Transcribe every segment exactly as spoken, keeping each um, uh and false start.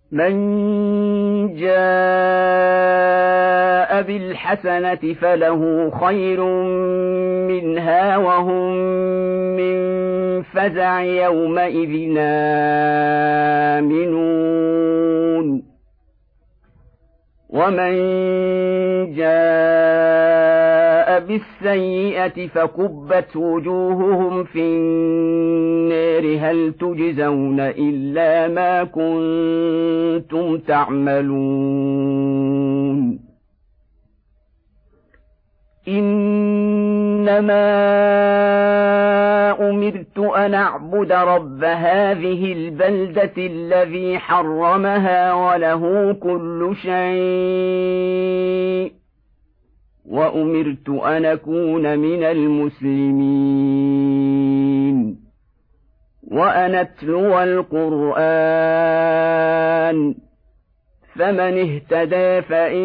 من جاء بالحسنة فله خير منها وهم من فزع يومئذ آمنون ومن جاء بالسيئة فكبت وجوههم في النار هل تجزون إلا ما كنتم تعملون إنما أمرت أن أعبد رب هذه البلدة الذي حرمها وله كل شيء وأمرت أن أكون من المسلمين وأن أتلو القرآن فمن اهتدى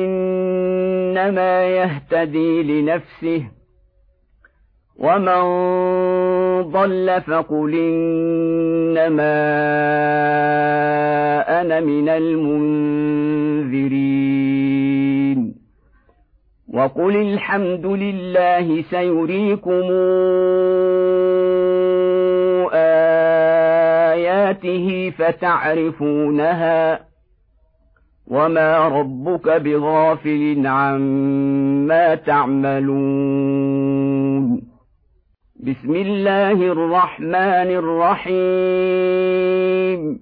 فإنما يهتدي لنفسه ومن ضل فقل إنما أنا من المنذرين وقل الحمد لله سيريكم آياته فتعرفونها وما ربك بغافل عما تعملون بسم الله الرحمن الرحيم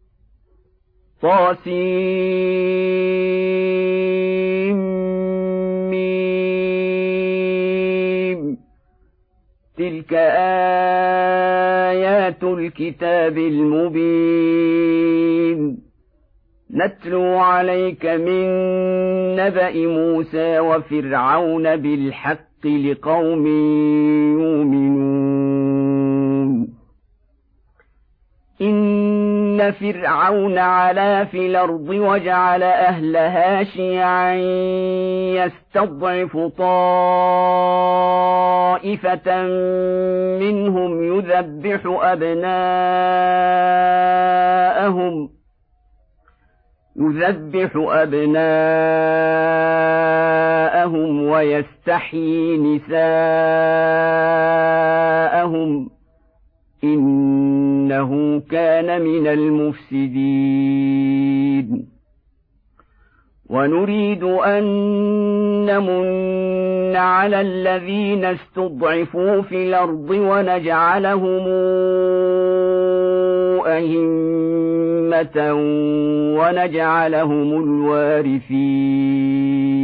طاسيم تلك آيات الكتاب المبين نتلو عليك من نبأ موسى وفرعون بالحق لقوم يؤمنون إن فرعون علا في الأرض وجعل أهلها شيعا يستضعف طائفة منهم يذبح أبناءهم يذبح أبناءهم ويستحيي نساءهم إنه كان من المفسدين ونريد أن نمن على الذين استضعفوا في الأرض ونجعلهم أئمة ونجعلهم الوارثين